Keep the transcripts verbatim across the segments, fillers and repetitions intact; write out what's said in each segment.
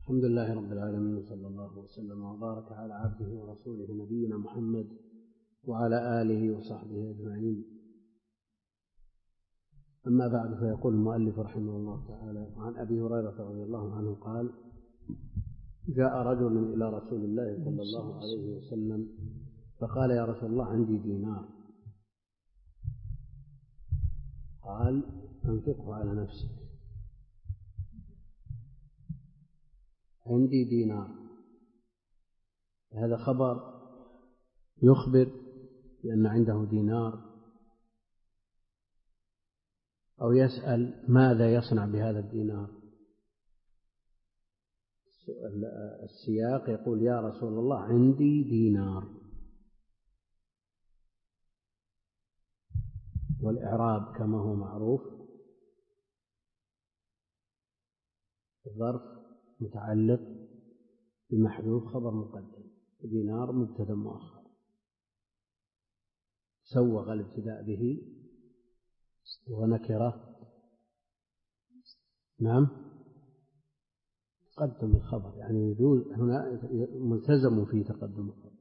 الحمد لله رب العالمين، صلى الله وسلم وبارك على عبده ورسوله نبينا محمد وعلى آله وصحبه أجمعين. أما بعد، فيقول المؤلف رحمه الله تعالى: عن أبي هريرة رضي الله عنه قال: جاء رجل إلى رسول الله صلى الله عليه وسلم فقال: يا رسول الله، عندي دينار. قال: أنفقه على نفسك. عندي دينار، هذا خبر يخبر بأن عنده دينار، أو يسأل ماذا يصنع بهذا الدينار. السياق يقول: يا رسول الله، عندي دينار. والإعراب كما هو معروف: الظرف متعلق بمحذوف خبر مقدم، دينار مبتدأ مؤخر، سوغ الابتداء به ونكره. نعم، تقدم الخبر، يعني يجوز هنا ملتزم في تقدم الخبر.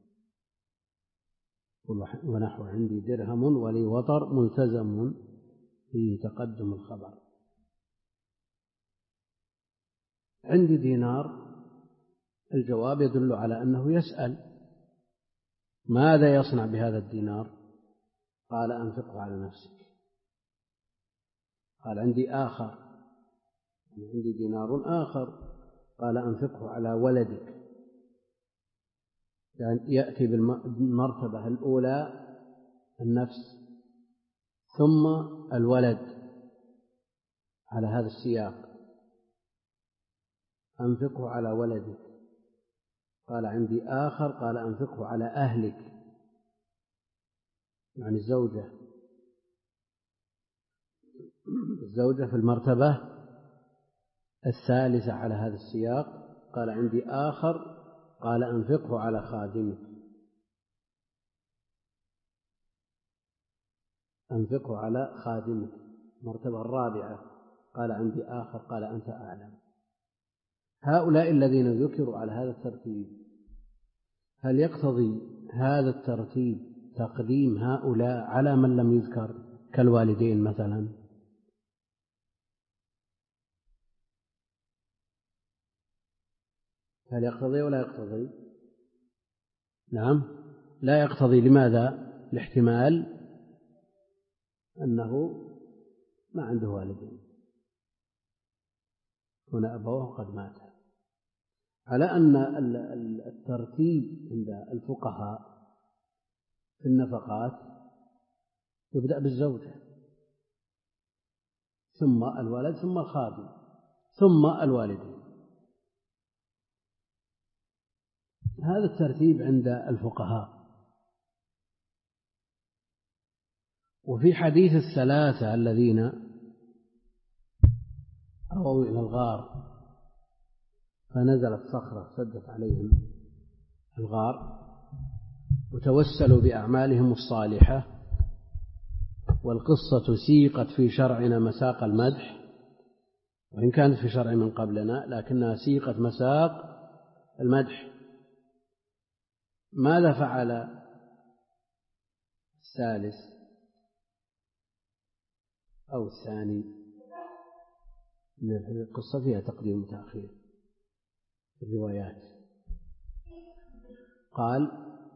ونحو عندي درهم ولي وطر، ملتزم في تقدم الخبر. عندي دينار، الجواب يدل على أنه يسأل ماذا يصنع بهذا الدينار. قال: أنفقه على نفسك. قال: عندي آخر، عندي دينار آخر. قال: أنفقه على ولدك. يعني يأتي بالمرتبة الأولى النفس، ثم الولد على هذا السياق. أنفقه على ولدك. قال: عندي آخر. قال: أنفقه على أهلك، يعني الزوجة. الزوجة في المرتبة الثالثة على هذا السياق. قال: عندي آخر. قال: أنفقه على خادمك. أنفقه على خادمك، المرتبة الرابعة. قال: عندي آخر. قال: أنت أعلم. هؤلاء الذين ذكروا على هذا الترتيب، هل يقتضي هذا الترتيب تقديم هؤلاء على من لم يذكر كالوالدين مثلا؟ هل يقتضي ولا يقتضي؟ نعم، لا يقتضي. لماذا؟ لاحتمال أنه ما عنده والدين، هنا أبوه قد مات. على أن الترتيب عند الفقهاء في النفقات يبدأ بالزوجة، ثم الولد، ثم الخادم، ثم الوالدين. هذا الترتيب عند الفقهاء. وفي حديث الثلاثة الذين أووا إلى الغار فنزلت صخرة سدت عليهم الغار وتوسلوا بأعمالهم الصالحة، والقصة سيقت في شرعنا مساق المدح، وإن كانت في شرع من قبلنا لكنها سيقت مساق المدح. ماذا فعل الثالث أو الثاني؟ من القصة فيها تقديم وتأخير في الروايات. قال: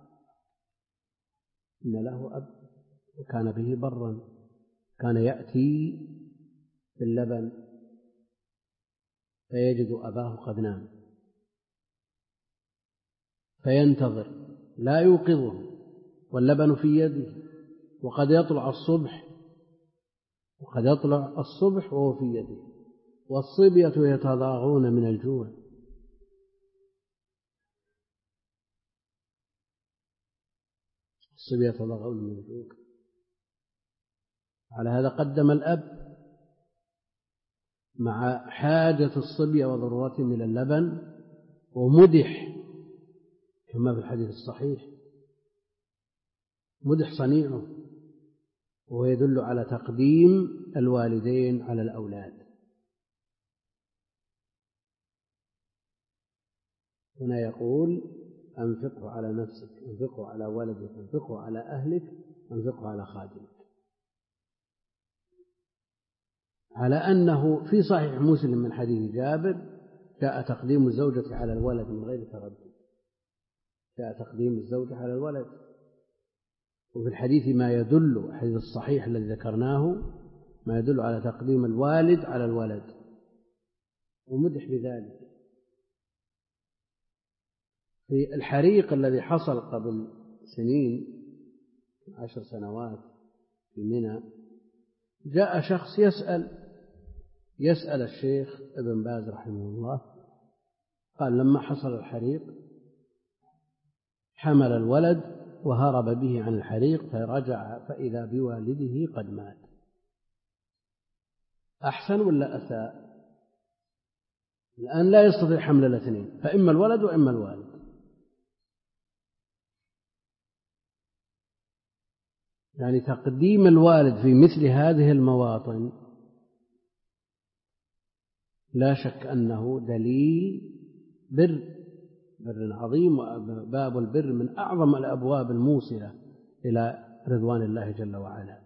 إن له أب وكان به برا، كان يأتي باللبن فيجد أباه قد نام فينتظر لا يوقظه واللبن في يده، وقد يطلع الصبح وقد يطلع الصبح وهو في يده، والصبية يتضاغون من الجوع. الصبية يتضاغون من الجوع. على هذا قدم الأب مع حاجة الصبية وضرورتهم إلى اللبن، ومدح كما في الحديث الصحيح، مدح صنيعه، وهو يدل على تقديم الوالدين على الأولاد. هنا يقول أنفقه على نفسك، أنفقه على ولدك، أنفقه على أهلك، أنفقه على خادمك، على أنه في صحيح مسلم من حديث جابر جاء تقديم الزوجة على الولد من غير تردد، جاء تقديم الزوجة على الولد. وفي الحديث ما يدل، الحديث الصحيح الذي ذكرناه، ما يدل على تقديم الوالد على الولد، ومدح بذلك. في الحريق الذي حصل قبل سنين، عشر سنوات في منى، جاء شخص يسأل يسأل الشيخ ابن باز رحمه الله، قال لما حصل الحريق حمل الولد وهرب به عن الحريق، فرجع فإذا بوالده قد مات. أحسن ولا أساء؟ الآن لا يستطيع حمل الاثنين، فإما الولد وإما الوالد. يعني تقديم الوالد في مثل هذه المواطن لا شك أنه دليل بر بر عظيم، وباب البر من أعظم الأبواب الموصلة إلى رضوان الله جل وعلا.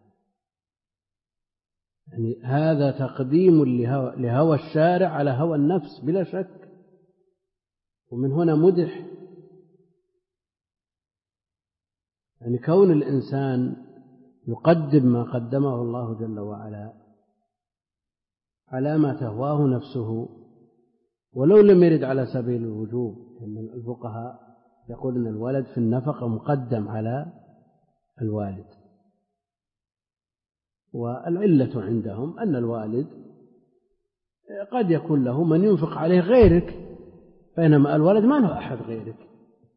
يعني هذا تقديم لهوى الشارع على هوى النفس بلا شك. ومن هنا مدح يعني كون الإنسان يقدم ما قدمه الله جل وعلا على ما تهواه نفسه ولو لم يرد على سبيل الوجوب، لأن الفقهاء يقول أن الولد في النفقة مقدم على الوالد، والعلة عندهم أن الوالد قد يكون له من ينفق عليه غيرك، بينما الولد ما له أحد غيرك.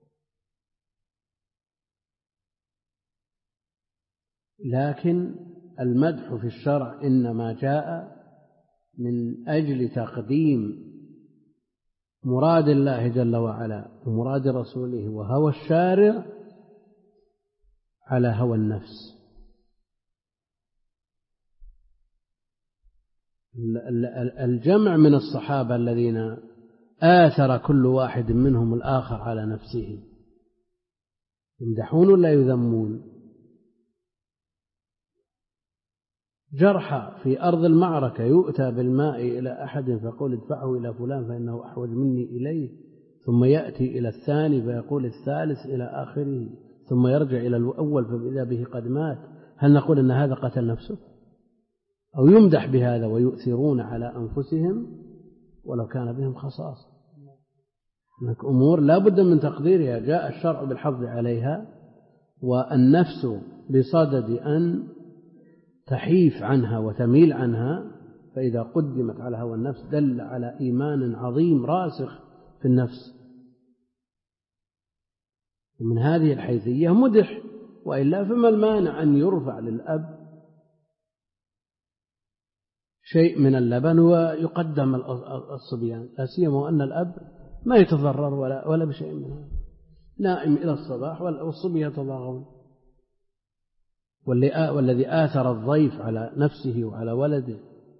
لكن المدح في الشرع إنما جاء من أجل تقديم مراد الله جل وعلا ومراد رسوله وهوى الشارع على هوى النفس. الجمع من الصحابة الذين آثر كل واحد منهم الآخر على نفسه يمدحون ولا يذمون؟ جرحى في أرض المعركة يؤتى بالماء إلى أحد فيقول ادفعه إلى فلان فإنه أحوج مني إليه، ثم يأتي إلى الثاني فيقول الثالث إلى آخره، ثم يرجع إلى الأول فإذا به قد مات. هل نقول أن هذا قتل نفسه؟ أو يمدح بهذا ويؤثرون على أنفسهم ولو كان بهم خصاصة؟ هناك أمور لا بد من تقديرها، جاء الشرع بالحفظ عليها، والنفس بصدد أن تحيف عنها وتميل عنها، فإذا قدمت على هوى النفس دل على إيمان عظيم راسخ في النفس. ومن هذه الحيثية مدح، وإلا فما المانع أن يرفع للأب شيء من اللبن ويقدم الصبيان، لا سيما وأن الأب ما يتضرر ولا ولا بشيء منها، نائم إلى الصباح والصبي يتضاغون. والذي آثر الضيف على نفسه وعلى ولده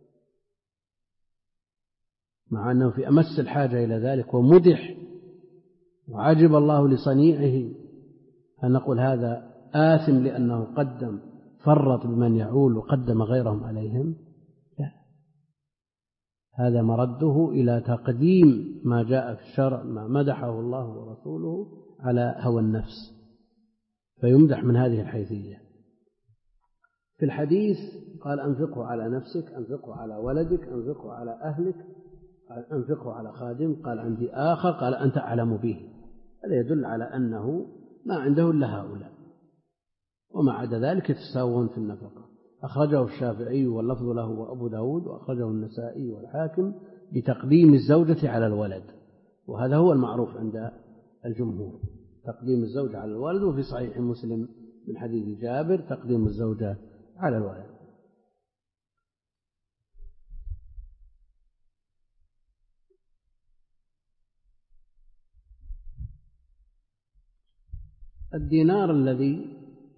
مع أنه في أمس الحاجة إلى ذلك ومدح وعجب الله لصنيعه، هل نقول هذا آثم لأنه قدم فرط بمن يعول وقدم غيرهم عليهم؟ لا، هذا مرده إلى تقديم ما جاء في الشرع، ما مدحه الله ورسوله على هوى النفس، فيمدح من هذه الحيثية. في الحديث قال أنفقه على نفسك، أنفقه على ولدك، أنفقه على أهلك، أنفقه على خادم، قال عندي آخر قال أنت أعلم به. هذا يدل على أنه ما عنده إلا هؤلاء، وما عدا ذلك يتساوون في النفقة. أخرجه الشافعي واللفظ له وأبو داود، وأخرجه النسائي والحاكم بتقديم الزوجة على الولد، وهذا هو المعروف عند الجمهور، تقديم الزوجة على الولد. وفي صحيح مسلم من حديث جابر تقديم الزوجة على الولد. الدينار الذي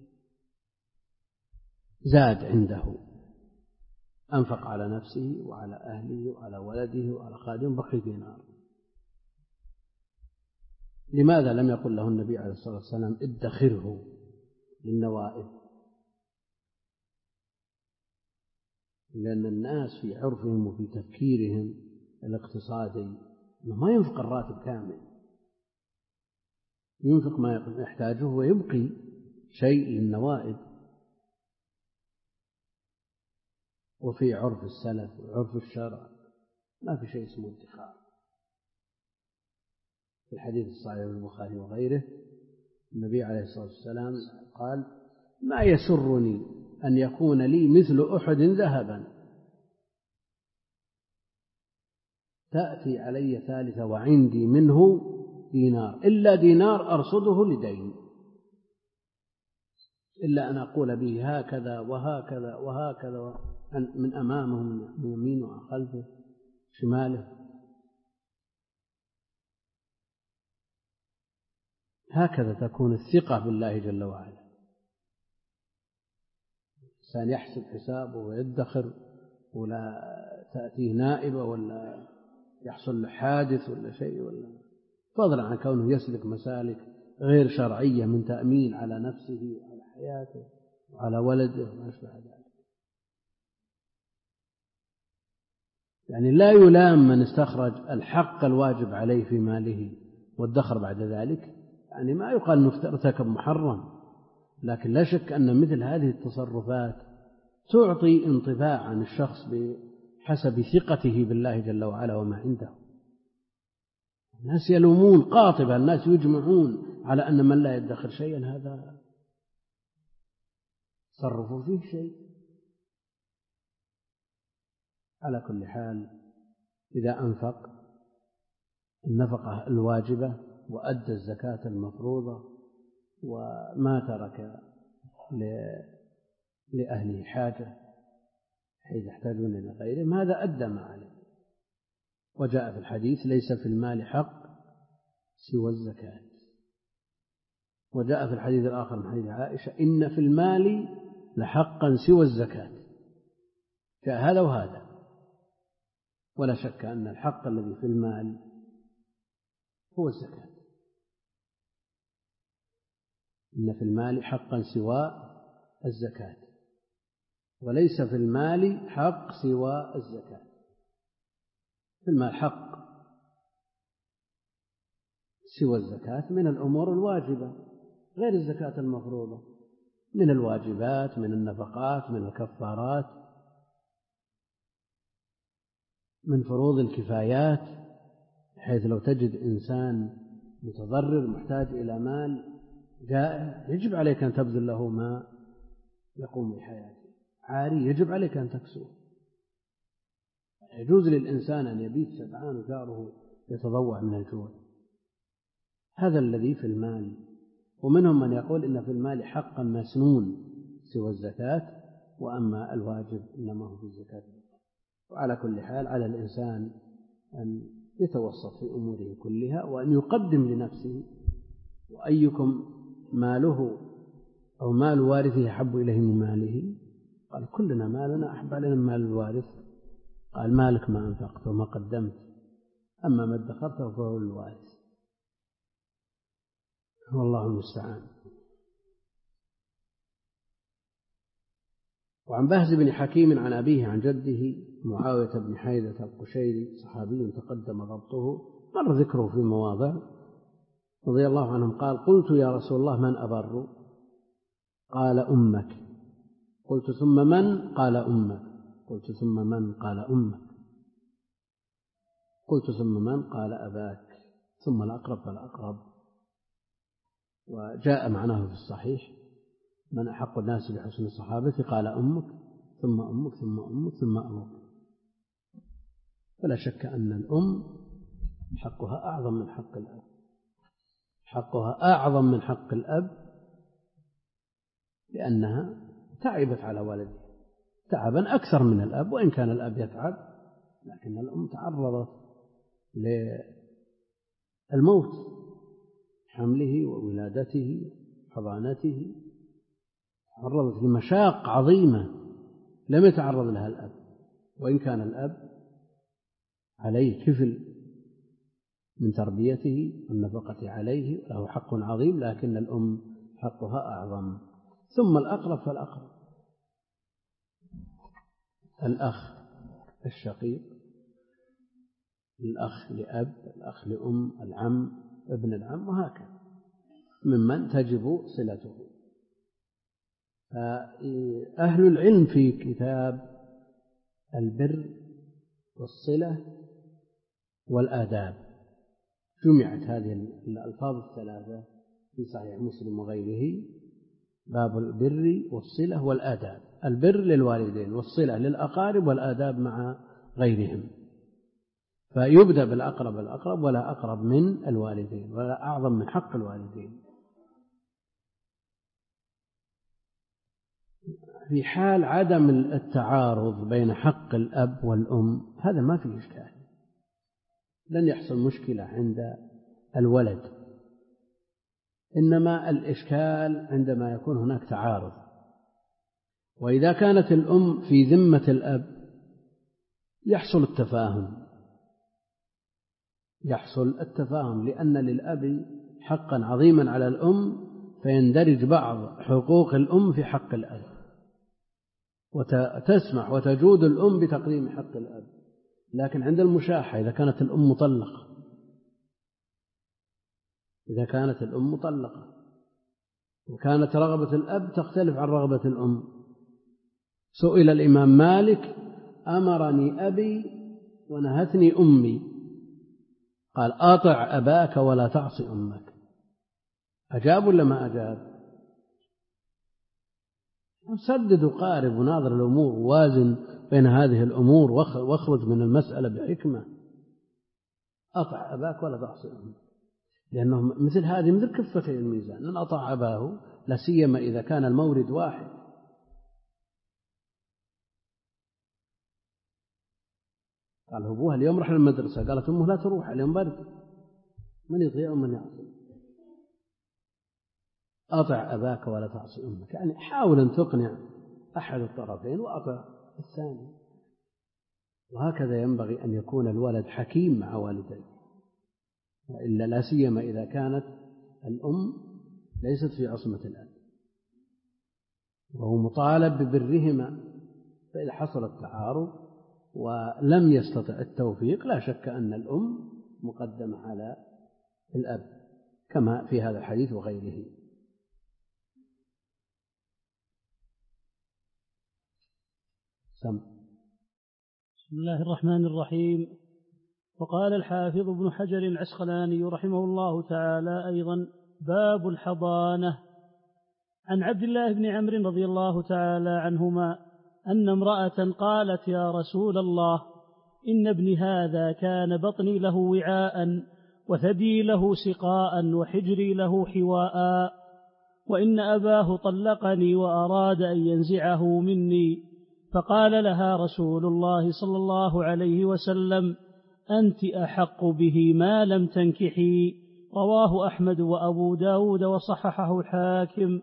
زاد عنده أنفق على نفسه وعلى أهله وعلى ولده وعلى خادم، بقي دينار. لماذا لم يقل له النبي عليه الصلاة والسلام ادخره للنوائب؟ لأن الناس في عرفهم وفي تفكيرهم الاقتصادي ما ينفق الراتب كامل، ينفق ما يحتاجه ويبقي شيء للنوائب. وفي عرف السلف وعرف الشرع ما في شيء اسمه ادخار. في الحديث الصحيح في البخاري وغيره النبي عليه الصلاة والسلام قال: ما يسرني أن يكون لي مثل أحد ذهبا تأتي علي ثالثة وعندي منه دينار، إلا دينار أرصده لدين، إلا أن أقول به هكذا وهكذا وهكذا من أمامه من يمينه وعن خلفه شماله. هكذا تكون الثقة بالله جل وعلا. الإنسان يحسب حسابه ويدخر، ولا تأتيه نائبة ولا يحصل له حادث ولا شيء، ولا فضلا عن كونه يسلك مسالك غير شرعية من تأمين على نفسه وعلى حياته وعلى ولده وما أشبه ذلك. يعني لا يلام من استخرج الحق الواجب عليه في ماله وادخر بعد ذلك، يعني ما يقال أنه ارتكب محرم، لكن لا شك أن مثل هذه التصرفات تعطي انطباع عن الشخص بحسب ثقته بالله جل وعلا وما عنده. الناس يلومون قاطبة، الناس يجمعون على أن من لا يدخر شيئا هذا تصرفوا فيه شيء. على كل حال إذا أنفق النفقة الواجبة وأدى الزكاة المفروضة وما ترك لأهله حاجة حيث يحتاجون إلى غيرهم، هذا أدى ما عليه. وجاء في الحديث: ليس في المال حق سوى الزكاة. وجاء في الحديث الآخر من حديث عائشة: إن في المال لحقا سوى الزكاة. جاء هذا وهذا، ولا شك أن الحق الذي في المال هو الزكاة. إن في المال حقا سوى الزكاة، وليس في المال حق سوى الزكاة. في المال حق سوى الزكاة من الأمور الواجبة غير الزكاة المفروضة، من الواجبات، من النفقات، من الكفارات، من فروض الكفايات، حيث لو تجد إنسان متضرر محتاج إلى مال جائع يجب عليك أن تبذل له ما يقوم بحياته. عاري يجب عليك أن تكسوه. يجوز للإنسان أن يبيت شبعان وجاره يتضوع من الجوع. هذا الذي في المال. ومنهم من يقول إن في المال حقا مسنون سوى الزكاة، وأما الواجب إنما هو في الزكاة. وعلى كل حال على الإنسان أن يتوسط في أموره كلها وأن يقدم لنفسه. وأيكم ماله أو مال وارثه أحب إليه من ماله؟ قال: كلنا مالنا أحب علينا من مال الوارث. قال: مالك ما أنفقت وما قدمت، أما ما ادخرته فهو الوارث. والله المستعان. وعن بهز بن حكيم عن أبيه عن جده معاوية بن حيدة القشيري صحابي تقدم ضبطه مر ذكره في مواضع رضي الله عنهم قال: قلت يا رسول الله من أبر؟ قال: أمك. قلت: ثم من؟ قال: أمك. قلت: ثم من؟ قال: أمك. قلت: ثم من؟ قال: أباك. ثم الأقرب فالأقرب. وجاء معناه في الصحيح: من أحق الناس بحسن الصحابة؟ قال: أمك، ثم أمك، ثم أمك، ثم أبوك. فلا شك أن الأم حقها أعظم من حق الأب، حقها أعظم من حق الأب، لأنها تعبت على ولدها تعبا أكثر من الأب، وإن كان الأب يتعب لكن الأم تعرضت للموت، حمله وولادته حضانته، تعرضت لمشاق عظيمة لم يتعرض لها الأب، وإن كان الأب عليه كفل من تربيته والنفقة عليه، له حق عظيم، لكن الأم حقها أعظم. ثم الأقرب فالأقرب، الأخ الشقيق، الأخ لأب، الأخ لأم، العم، ابن العم، وهكذا ممن تجب صلته. فأهل العلم في كتاب البر والصلة والآداب جمعت هذه الألفاظ الثلاثة في صحيح مسلم وغيره، باب البر والصلة والآداب. البر للوالدين، والصلة للأقارب، والآداب مع غيرهم. فيبدأ بالأقرب الأقرب، ولا أقرب من الوالدين، ولا أعظم من حق الوالدين. في حال عدم التعارض بين حق الأب والأم هذا ما فيه إشكال، لن يحصل مشكلة عند الولد، إنما الإشكال عندما يكون هناك تعارض. وإذا كانت الأم في ذمة الأب يحصل التفاهم، يحصل التفاهم لأن للأب حقا عظيما على الأم، فيندرج بعض حقوق الأم في حق الأب، وتسمح وتجود الأم بتقديم حق الأب. لكن عند المشاحة إذا كانت الأم مطلقة إذا كانت الأم مطلقة وكانت رغبة الأب تختلف عن رغبة الأم. سئل الإمام مالك: أمرني أبي ونهتني أمي، قال: أطع أباك ولا تعصي أمك. أجاب ولا ما أجاب؟ سدد وقارب وناظر الأمور، ووازن بين هذه الأمور، واخرج من المسألة بحكمة. أطع أباك ولا تعصي أمك، لأنه مثل هذه مثل كفتي الميزان، أن أطع أباه لا سيما إذا كان المورد واحد. قال أبوها: اليوم رح للمدرسة. قالت أمه: لا تروح، اليوم برد، من يطيع ومن يعصي. أطع أباك ولا تعصي أمك، يعني حاول أن تقنع أحد الطرفين وأطع الثاني. وهكذا ينبغي أن يكون الولد حكيم مع والديه، وإلا لا سيما إذا كانت الأم ليست في عصمة الأب وهو مطالب ببرهما. فإذا حصل التعارض ولم يستطع التوفيق لا شك أن الأم مقدمة على الأب، كما في هذا الحديث وغيره. سم. بسم الله الرحمن الرحيم. وقال الحافظ ابن حجر العسقلاني رحمه الله تعالى أيضا: باب الحضانة. عن عبد الله بن عمرو رضي الله تعالى عنهما أن امرأة قالت: يا رسول الله، إن ابني هذا كان بطني له وعاء، وثدي له سقاء، وحجري له حواء، وإن أباه طلقني وأراد أن ينزعه مني. فقال لها رسول الله صلى الله عليه وسلم: أنت أحق به ما لم تنكحي. رواه أحمد وأبو داود وصححه الحاكم.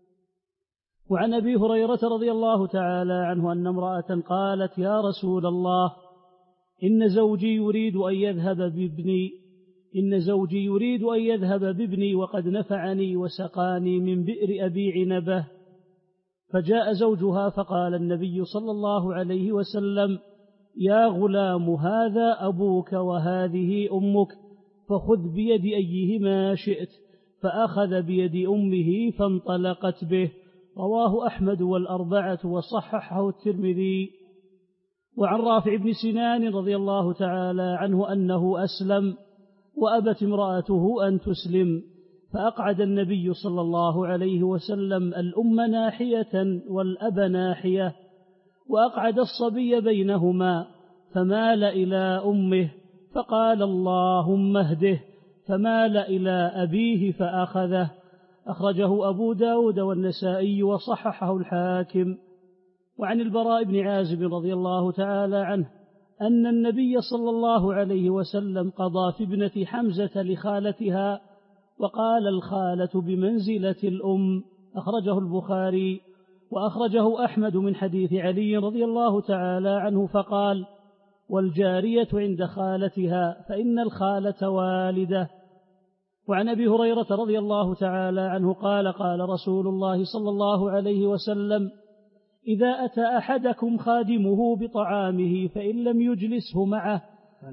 وعن أبي هريرة رضي الله تعالى عنه أن امرأة قالت: يا رسول الله، إن زوجي يريد أن يذهب بابني إن زوجي يريد أن يذهب بابني وقد نفعني وسقاني من بئر أبي عنبة. فجاء زوجها فقال النبي صلى الله عليه وسلم: يا غلام، هذا أبوك وهذه أمك، فخذ بيد أيهما شئت. فأخذ بيد أمه فانطلقت به. رواه أحمد والأربعة وصححه الترمذي. وعن رافع بن سنان رضي الله تعالى عنه أنه أسلم وأبت امرأته أن تسلم، فأقعد النبي صلى الله عليه وسلم الأم ناحية والأب ناحية، وأقعد الصبي بينهما، فمال إلى أمه فقال: اللهم اهده، فمال إلى أبيه فأخذه. أخرجه أبو داود والنسائي وصححه الحاكم. وعن البراء بن عازب رضي الله تعالى عنه أن النبي صلى الله عليه وسلم قضى في ابنة حمزة لخالتها، وقال: الخالة بمنزلة الأم. أخرجه البخاري. وأخرجه أحمد من حديث علي رضي الله تعالى عنه فقال: والجارية عند خالتها، فإن الخالة والدة. وعن أبي هريرة رضي الله تعالى عنه قال قال رسول الله صلى الله عليه وسلم: إذا أتى أحدكم خادمه بطعامه فإن لم يجلسه معه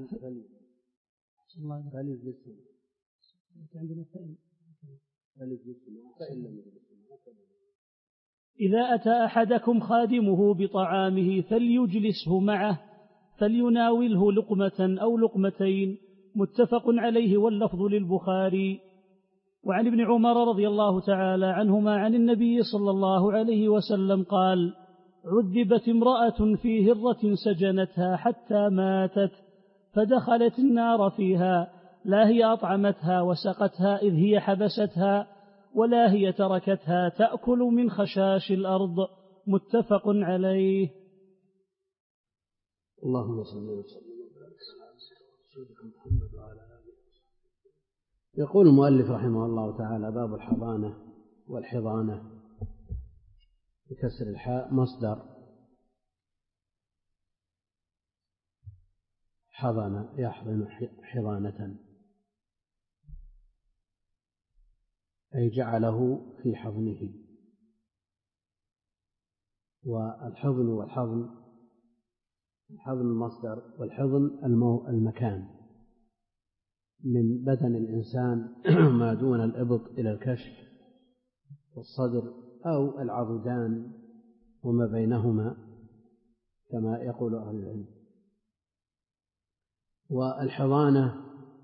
إذا أتى أحدكم خادمه بطعامه فليجلسه معه فليناوله لقمة أو لقمتين، متفق عليه واللفظ للبخاري. وعن ابن عمر رضي الله تعالى عنهما عن النبي صلى الله عليه وسلم قال: عذبت امرأة في هرة سجنتها حتى ماتت، فدخلت النار فيها، لا هي أطعمتها وسقتها إذ هي حبستها، ولا هي تركتها تأكل من خشاش الأرض، متفق عليه. اللهم صل وسلم وبارك على سيدنا محمد وعلى آله. يقول المؤلف رحمه الله تعالى: باب الحضانة والحضانة بكسر الحاء مصدر حضن يحضن حضانة، أي جعله في حضنه. والحضن والحضن، الحضن المصدر، والحضن المكان من بدن الإنسان ما دون الإبط إلى الكشف والصدر أو العضدان وما بينهما كما يقول أهل العلم. والحضانة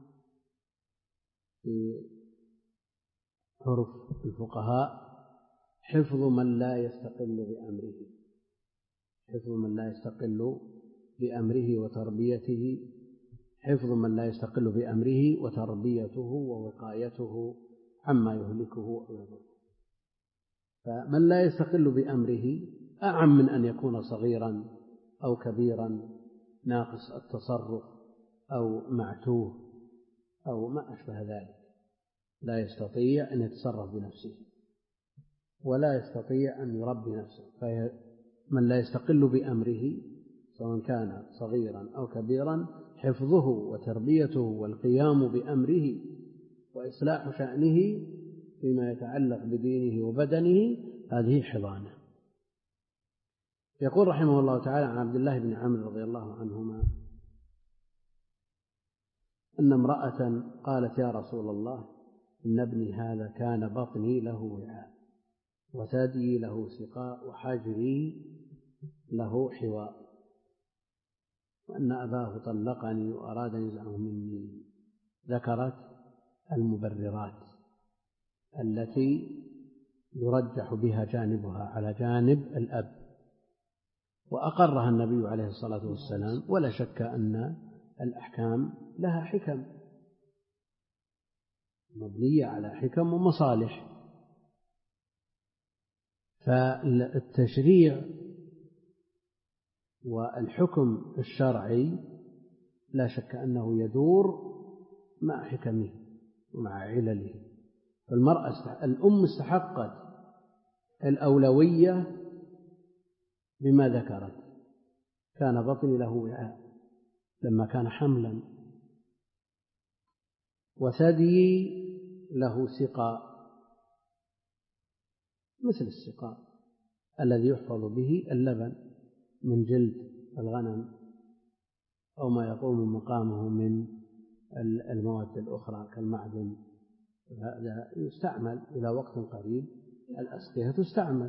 في عرف الفقهاء حفظ من لا يستقل بأمره، حفظ من لا يستقل بأمره وتربيته، حفظ من لا يستقل بأمره وتربيته ووقايته عما يهلكه أو يضره. فمن لا يستقل بأمره أعم من أن يكون صغيرا أو كبيرا ناقص التصرف أو معتوه أو ما أشبه ذلك، لا يستطيع أن يتصرف بنفسه ولا يستطيع أن يربي نفسه. فمن لا يستقل بأمره سواء كان صغيرا أو كبيرا حفظه وتربيته والقيام بأمره وإصلاح شأنه فيما يتعلق بدينه وبدنه، هذه حضانة. يقول رحمه الله تعالى عن عبد الله بن عمرو رضي الله عنهما أن امرأة قالت: يا رسول الله، إن ابني هذا كان بطني له وعاء وثدي له سقاء وحجري له حواء، وأن أباه طلقني وأراد نزعه مني. ذكرت المبررات التي يرجح بها جانبها على جانب الأب، وأقرها النبي عليه الصلاة والسلام. ولا شك أن الأحكام لها حكم مبنية على حكم ومصالح، فالتشريع والحكم الشرعي لا شك أنه يدور مع حكمه ومع علله. فالمرأة الأم استحقت الأولوية بما ذكرت: كان بطني له وعاء لما كان حملا، وثدي له سقاء مثل السقاء الذي يحفظ به اللبن من جلد الغنم أو ما يقوم مقامه من المواد الأخرى كالمعدن. هذا يستعمل إلى وقت قريب، الأسقية تستعمل.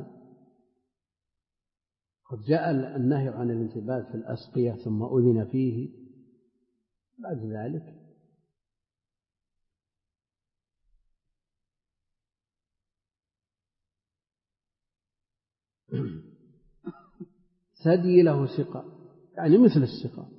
قد جاء النهي عن الانتباه في الأسقية ثم أذن فيه بعد ذلك. ثدي له سقاء يعني مثل السقاء،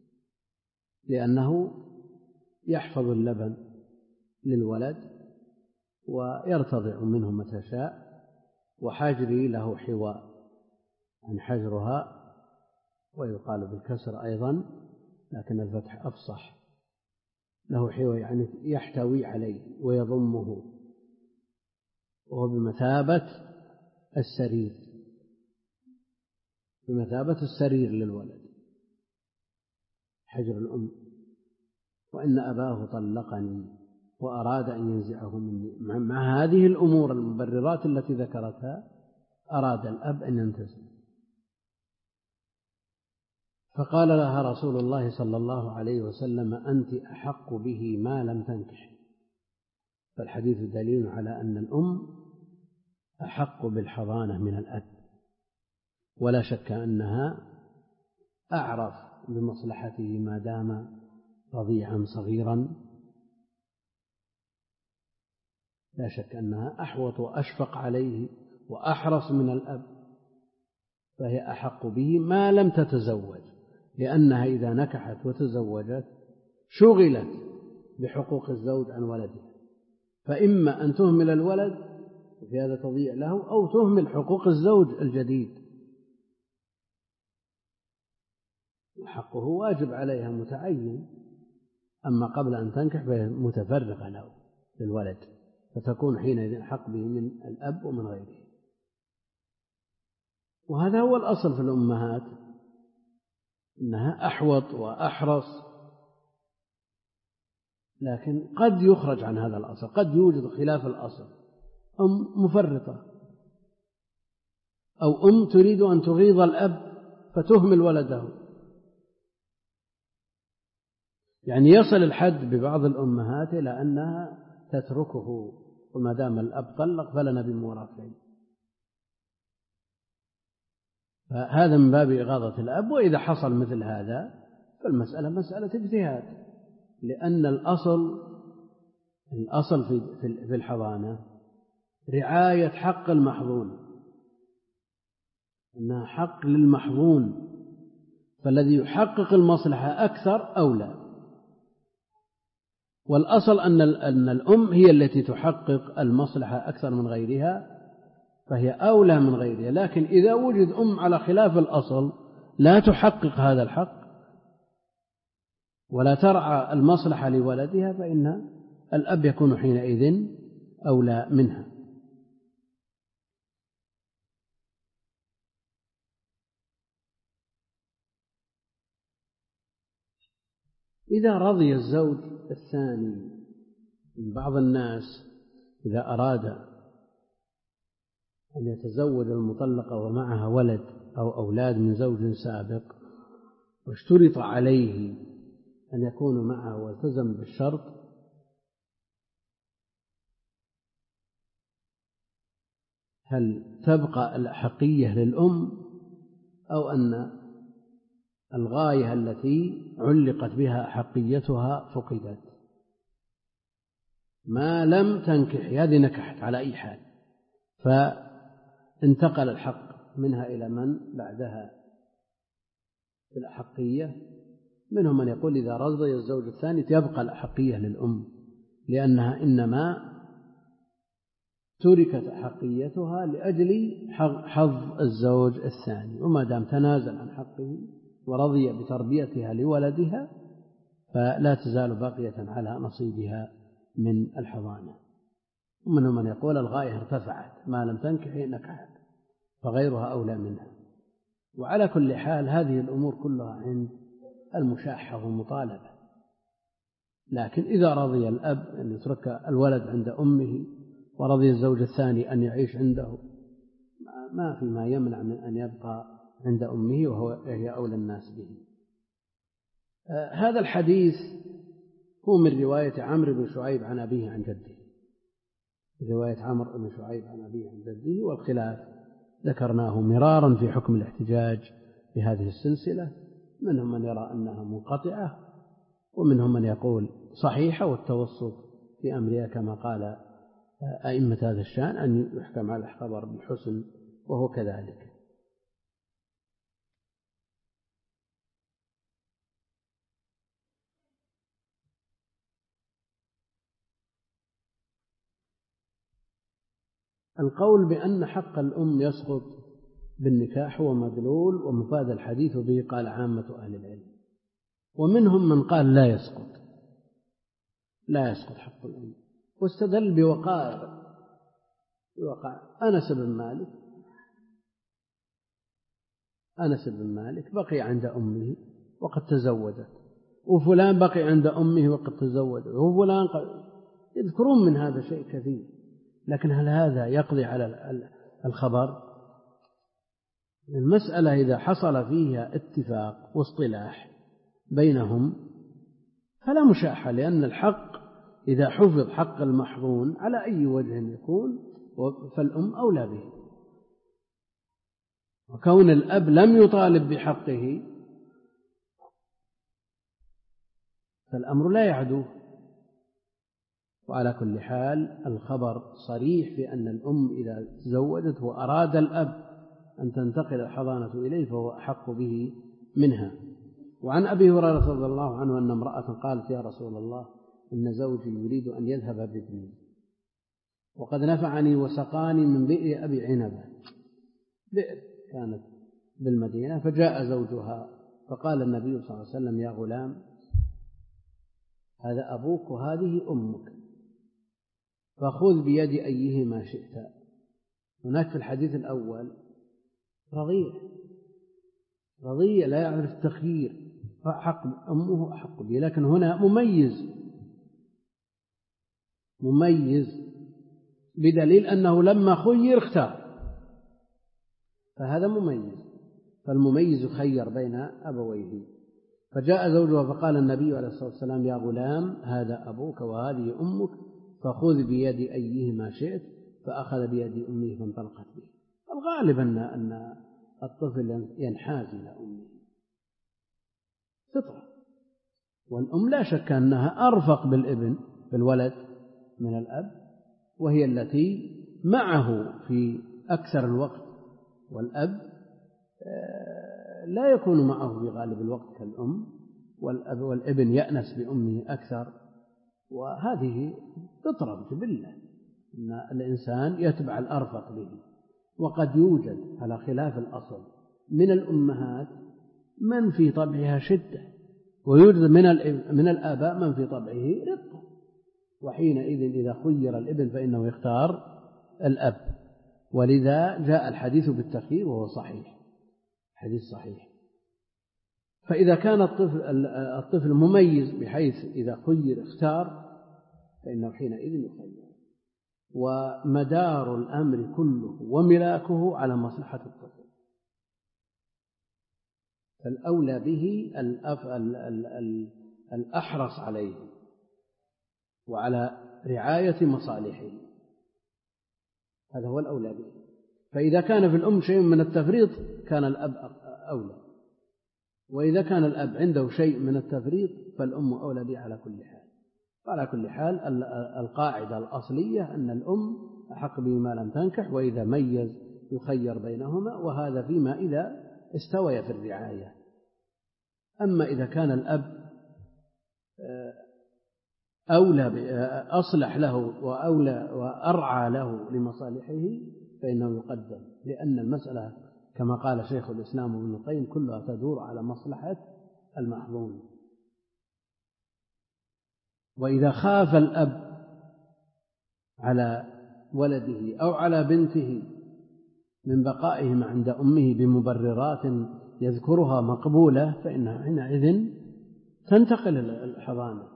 لأنه يحفظ اللبن للولد ويرتضع منه متى شاء. وحجري له حواء عن حجرها، ويقال بالكسر أيضا لكن الفتح أفصح. له حواء يعني يحتوي عليه ويضمه، وهو بمثابة السرير، بمثابة السرير للولد. حجر الأم، وإن أباه طلقني وأراد أن ينزعه مني. مع هذه الأمور المبررات التي ذكرتها أراد الأب أن ينتزع، فقال لها رسول الله صلى الله عليه وسلم: أنت أحق به ما لم تنكح. فالحديث دليل على أن الأم أحق بالحضانة من الأب، ولا شك أنها أعرف بمصلحته ما دام رضيعا صغيرا، لا شك أنها أحوط وأشفق عليه وأحرص من الأب، فهي أحق به ما لم تتزوج، لأنها إذا نكحت وتزوجت شغلت بحقوق الزوج عن ولده، فإما أن تهمل الولد وفي هذا تضيع له، أو تهمل حقوق الزوج الجديد، وحقه واجب عليها متعين، أما قبل أن تنكح فهي متفرغة له للولد، فتكون حينئذ حق به من الأب ومن غيره. وهذا هو الأصل في الأمهات، إنها أحوط وأحرص، لكن قد يخرج عن هذا الأصل، قد يوجد خلاف الأصل، أم مفرطة، أو أم تريد أن تغيظ الأب فتهمل ولده، يعني يصل الحد ببعض الأمهات إلى أنها تتركه، وما دام الأب طلق فلنا بمورث شيء، فهذا من باب إغاظة الأب. وإذا حصل مثل هذا فالمسألة مسألة اجتهاد، لأن الأصل الأصل في الحضانة رعاية حق المحظون، أنها حق للمحظون، فالذي يحقق المصلحة أكثر أولى، والأصل أن أن الأم هي التي تحقق المصلحة أكثر من غيرها، فهي أولى من غيرها. لكن إذا وجد أم على خلاف الأصل لا تحقق هذا الحق ولا ترعى المصلحة لولدها، فإن الأب يكون حينئذ أولى منها. إذا رضي الزوج الثاني، من بعض الناس إذا أراد أن يتزوج المطلقة ومعها ولد أو أولاد من زوج سابق، واشترط عليه أن يكون معه والتزم بالشرط، هل تبقى الأحقية للأم، أو أن الغاية التي علقت بها أحقيتها فقدت؟ ما لم تنكح، هذه نكحت على أي حال، فانتقل الحق منها إلى من بعدها في الأحقية. منهم من يقول إذا رضي الزوج الثاني تبقى الأحقية للأم، لأنها إنما تركت أحقيتها لأجل حظ الزوج الثاني، وما دام تنازل عن حقه ورضي بتربيتها لولدها فلا تزال باقية على نصيبها من الحضانة. ومنهم من يقول الغاية ارتفعت، ما لم تنكح نكحت، فغيرها أولى منها. وعلى كل حال هذه الأمور كلها عند المشاحة والمطالبة، لكن إذا رضي الأب أن يترك الولد عند أمه ورضي الزوج الثاني أن يعيش عنده، ما في ما يمنع من أن يبقى عند أمه وهي أولى الناس به. آه هذا الحديث هو من رواية عمرو بن شعيب عن أبيه عن جده، رواية عمرو بن شعيب عن أبيه عن جده، والخلاف ذكرناه مرارا في حكم الاحتجاج بهذه السلسلة. منهم من يرى أنها منقطعة، ومنهم من يقول صحيحة، والتوسط في أمرها كما قال أئمة هذا الشأن أن يحكم على الخبر بالحسن، وهو كذلك. القول بأن حق الأم يسقط بالنكاح هو مدلول، ومفاد الحديث به قال عامة أهل العلم. ومنهم من قال لا يسقط لا يسقط حق الأم، واستدل بوقائع بوقائع أنس بن مالك أنس بن مالك بقي عند أمه وقد تزوجت، وفلان بقي عند أمه وقد تزوج، وفلان قد... يذكرون من هذا شيء كثير. لكن هل هذا يقضي على الخبر؟ المسألة إذا حصل فيها اتفاق واصطلاح بينهم فلا مشاحة، لأن الحق إذا حفظ حق المحظون على أي وجه يكون فالأم أولى به، وكون الأب لم يطالب بحقه فالأمر لا يعدو. وعلى كل حال الخبر صريح في أن الأم إذا تزوجت وأراد الأب أن تنتقل الحضانة إليه فهو أحق به منها. وعن أبي هريرة رضي الله عنه أن امرأة قالت: يا رسول الله، إن زوجي يريد أن يذهب بابني وقد نفعني وسقاني من بئر أبي عنبة، بئر كانت بالمدينة، فجاء زوجها فقال النبي صلى الله عليه وسلم: يا غلام، هذا أبوك وهذه أمك، فخذ بيد أيهما شئت. هناك في الحديث الأول رضيع رضيع لا يعرف التخيير، فحق أمه أحق به، لكن هنا مميز مميز بدليل أنه لما خير اختار، فهذا مميز، فالمميز خير بين أبويه. فجاء زوجها فقال النبي عليه الصلاة والسلام: يا غلام، هذا أبوك وهذه أمك، فخذ بيد أيهما شئت، فأخذ بيد أمه فانطلقت به. الغالب أن الطفل ينحاز إلى أمه فطرة، والأم لا شك أنها أرفق بالابن بالولد من الأب، وهي التي معه في أكثر الوقت، والأب لا يكون معه في غالب الوقت كالأم، والأب والابن يأنس بأمه أكثر. وهذه فطرة جبلة أن الإنسان يتبع الأرفق به. وقد يوجد على خلاف الأصل من الأمهات من في طبعها شدة، ويوجد من من الآباء من في طبعه رقة، وحينئذ إذا خير الابن فإنه يختار الأب. ولذا جاء الحديث بالتخيير وهو صحيح، حديث صحيح. فإذا كان الطفل الطفل مميز بحيث إذا خير اختار فإنه حينئذ يخير، ومدار الأمر كله وملاكه على مصلحة الطفل، فالأولى به الأحرص عليه وعلى رعاية مصالحه، هذا هو الأولى به. فإذا كان في الأم شيء من التفريط كان الأب أولى، وإذا كان الأب عنده شيء من التفريط فالأم أولى به على كل حال. وعلى كل حال القاعدة الأصلية أن الأم أحق به ما لم تنكح، وإذا ميز يخير بينهما، وهذا فيما إذا استوي في الرعاية. أما إذا كان الأب أولى أصلح له وأولى وأرعى له لمصالحه فإنه يقدم، لأن المسألة كما قال شيخ الإسلام ابن القيم كلها تدور على مصلحة المحظون. وإذا خاف الأب على ولده أو على بنته من بقائهم عند أمه بمبررات يذكرها مقبولة فإنها حينئذ تنتقل الحضانة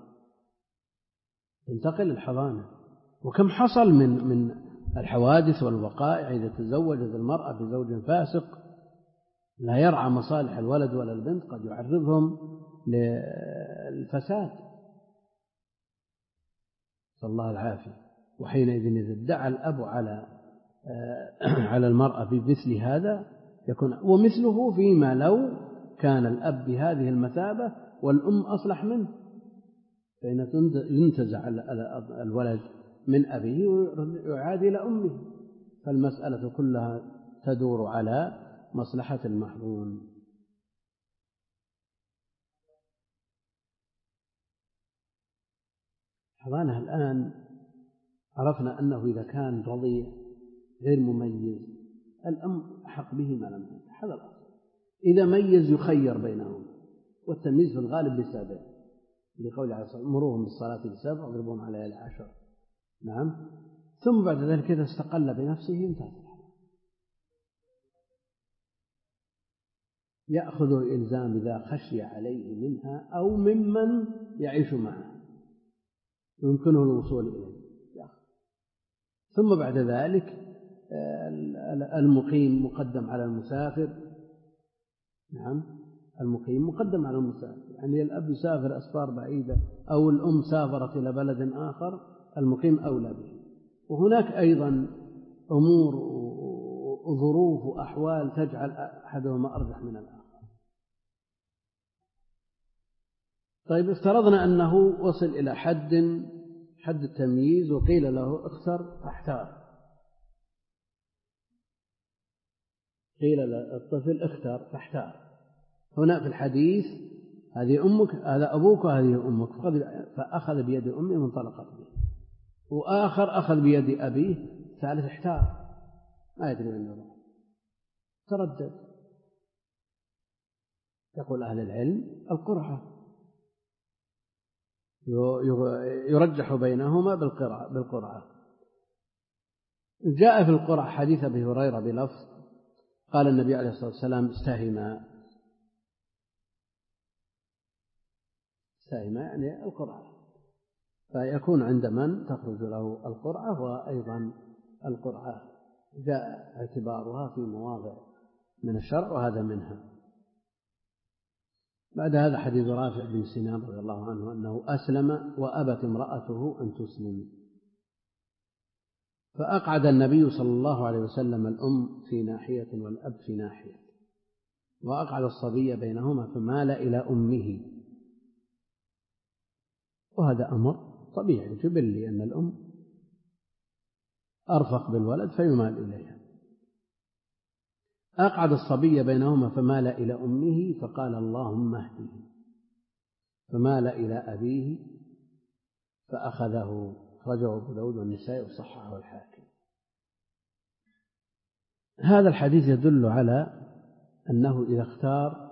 تنتقل الحضانة. وكم حصل من من الحوادث والوقائع إذا تزوجت المرأة بزوج فاسق لا يرعى مصالح الولد ولا البنت قد يعرضهم للفساد، صلى الله العافية. وحينئذ إذا ادعى الأب على على المرأة بمثل هذا يكون، ومثله فيما لو كان الأب بهذه المثابة والأم أصلح منه، فإن ينتزع الولد من أبيه ويعاد إلى أمه. فالمسألة كلها تدور على مصلحة المحظون. حضانة الآن عرفنا أنه إذا كان رضيع غير مميز الأم أحق به ما لم تنكح، هذا الأصل. إذا ميز يخير بينهم، والتمييز في الغالب لسبب، لقول عليه الصلاة مروهم بالصلاة لسبع واضربوهم عليها لعشر. نعم. ثم بعد ذلك إذا استقل بنفسه انتهت. يأخذ إلزام إذا خشي عليه منها أو ممن يعيش معه يمكنه الوصول إليه. ثم بعد ذلك المقيم مقدم على المسافر. نعم، المقيم مقدم على المسافر، يعني الأب يسافر أسفار بعيدة أو الأم سافرت إلى بلد آخر، المقيم أولى به. وهناك أيضا أمور وظروف وأحوال تجعل أحدهما أرجح من الآخر. طيب افترضنا أنه وصل إلى حد حد التمييز وقيل له اختر فاحتار، قيل للطفل اختر فاحتار. هنا في الحديث هذه أمك، هذا أبوك وهذه أمك، فأخذ بيد أمه وانطلقت به، وآخر أخذ بيد أبيه، ثالث احتار ما يدري من يروح، تردد. يقول أهل العلم القرعة يرجح بينهما بالقرعة. جاء في القرعة حديث أبي هريرة بلفظ قال النبي عليه الصلاة والسلام استهما، استهما يعني القرعة، فيكون عند من تخرج له القرعة. وأيضا القرعة جاء اعتبارها في مواضع من الشرع وهذا منها. بعد هذا حديث رافع بن سنان رضي الله عنه أنه أسلم وأبت امرأته أن تسلم، فأقعد النبي صلى الله عليه وسلم الأم في ناحية والأب في ناحية، وأقعد الصبي بينهما فمال إلى أمه. وهذا أمر طبيعي جبلي أن الأم أرفق بالولد فيمال إليها. أقعد الصبي بينهما فمال إلى أمه فقال اللهم اهده، فمال إلى أبيه فأخذه. أخرجه أبو داود والنسائي وصححه الحاكم. هذا الحديث يدل على أنه إذا اختار